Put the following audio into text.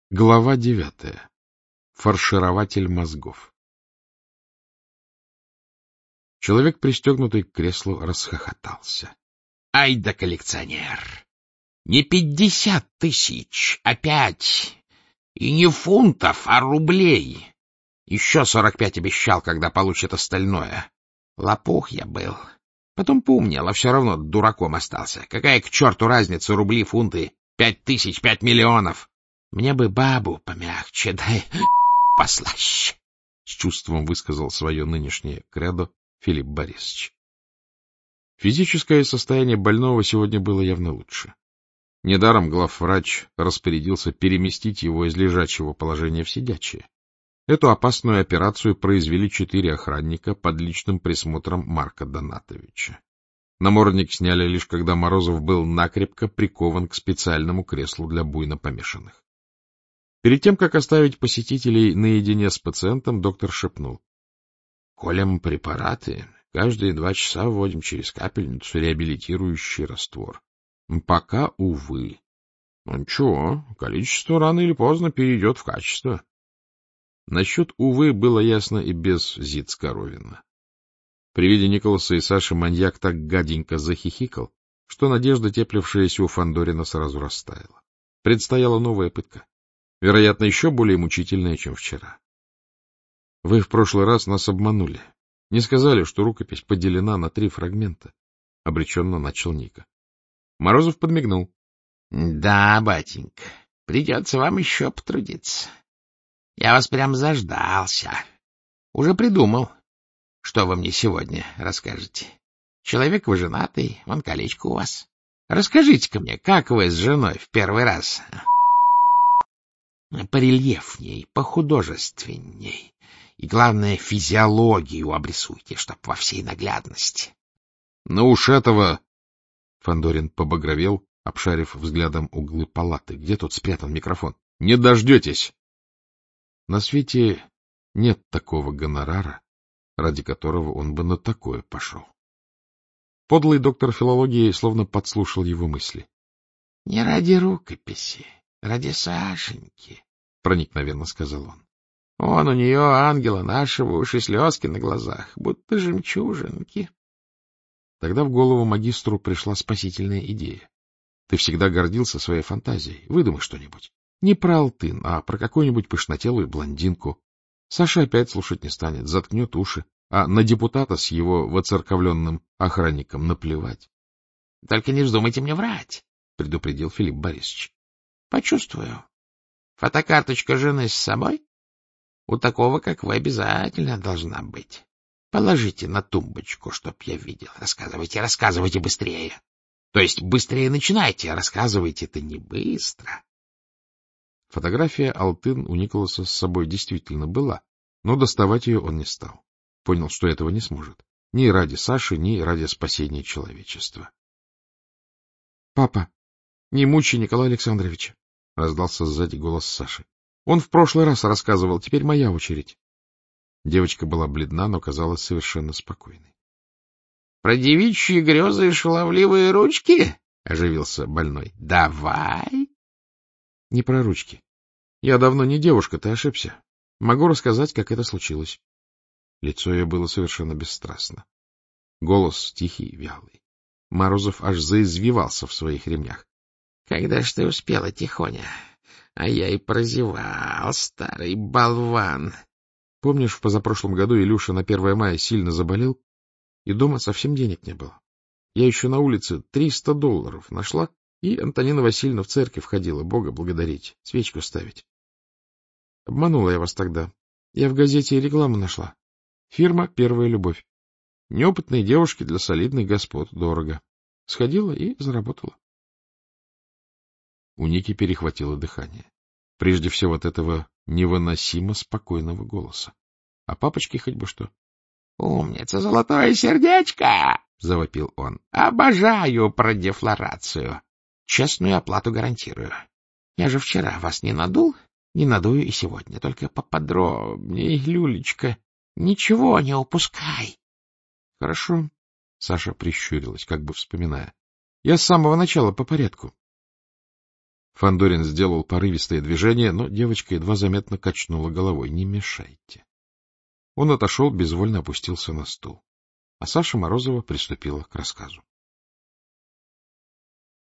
Глава 9. Фарширователь мозгов. Человек, пристегнутый к креслу, расхохотался. — Ай да коллекционер! Не 50 тысяч, а 5. И не фунтов, а рублей. Еще 45 обещал, когда получит остальное. Лопух я был. Потом поумнел, а все равно дураком остался. Какая к черту разница рубли, фунты? 5 тысяч, 5 миллионов. Мне бы бабу помягче, да послаще. С чувством высказал свое нынешнее кредо Филипп Борисович. Физическое состояние больного сегодня было явно лучше. Недаром главврач распорядился переместить его из лежачего положения в сидячее. Эту опасную операцию произвели 4 охранника под личным присмотром Марка Донатовича. Намордник сняли лишь когда Морозов был накрепко прикован к специальному креслу для буйно помешанных. Перед тем, как оставить посетителей наедине с пациентом, доктор шепнул: — Колем препараты, каждые 2 часа вводим через капельницу реабилитирующий раствор. Пока, увы. Ну ничего, количество рано или поздно перейдет в качество. Насчет «увы» было ясно и без Зиц-Коровина. При виде Николаса и Саши маньяк так гаденько захихикал, что надежда, теплившаяся у Фандорина, сразу растаяла. Предстояла новая пытка. Вероятно, еще более мучительная, чем вчера. — Вы в прошлый раз нас обманули. Не сказали, что рукопись поделена на 3 фрагмента. — обреченно начал Ника. Морозов подмигнул. — Да, батенька, придется вам еще потрудиться. Я вас прям заждался. Уже придумал, что вы мне сегодня расскажете. Человек вы женатый, вон колечко у вас. Расскажите-ка мне, как вы с женой в первый раз? Порельефней, похудожественней. И, главное, физиологию обрисуйте, чтоб во всей наглядности. — Ну уж этого... Фандорин побагровел, обшарив взглядом углы палаты. Где тут спрятан микрофон? — Не дождетесь! На свете нет такого гонорара, ради которого он бы на такое пошел. Подлый доктор филологии словно подслушал его мысли. — Не ради рукописи. Ради Сашеньки, — проникновенно сказал он. Вон у нее, ангела нашего, уж и слезки на глазах, будто жемчужинки. Тогда в голову магистру пришла спасительная идея. Ты всегда гордился своей фантазией. Выдумай что-нибудь. Не про Алтын, а про какую-нибудь пышнотелую блондинку. Саша опять слушать не станет, заткнет уши, а на депутата с его воцерковленным охранником наплевать. — Только не вздумайте мне врать, — предупредил Филипп Борисович. — Почувствую. Фотокарточка жены с собой? У такого, как вы, обязательно должна быть. Положите на тумбочку, чтоб я видел. Рассказывайте, рассказывайте быстрее. То есть быстрее начинайте, а рассказывайте-то не быстро. Фотография Алтын у Николаса с собой действительно была, но доставать ее он не стал. Понял, что этого не сможет. Ни ради Саши, ни ради спасения человечества. — Папа, не мучай Николая Александровича, — раздался сзади голос Саши. — Он в прошлый раз рассказывал, теперь моя очередь. Девочка была бледна, но казалась совершенно спокойной. — Про девичьи грезы и шаловливые ручки? — оживился больной. — Давай. — Не про ручки. Я давно не девушка, ты ошибся. Могу рассказать, как это случилось. Лицо ее было совершенно бесстрастно. Голос тихий, вялый. Морозов аж заизвивался в своих ремнях. — Когда ж ты успела, Тихоня? А я и прозевал, старый болван. Помнишь, в позапрошлом году Илюша на 1 мая сильно заболел, и дома совсем денег не было? Я еще на улице $300 нашла, и Антонина Васильевна в церковь ходила, Бога благодарить, свечку ставить. Обманула я вас тогда. Я в газете рекламу нашла. Фирма «Первая любовь». Неопытные девушки для солидных господ дорого. Сходила и заработала. У Ники перехватило дыхание. Прежде всего от этого невыносимо спокойного голоса. А папочке хоть бы что. — Умница, золотое сердечко! — завопил он. — Обожаю продефлорацию. Честную оплату гарантирую. Я же вчера вас не надул, не надую и сегодня. Только поподробнее, Люлечка. Ничего не упускай. — Хорошо. Саша прищурилась, как бы вспоминая. — Я с самого начала по порядку. Фандорин сделал порывистое движение, но девочка едва заметно качнула головой. — Не мешайте. Он отошел, безвольно опустился на стул. А Саша Морозова приступила к рассказу.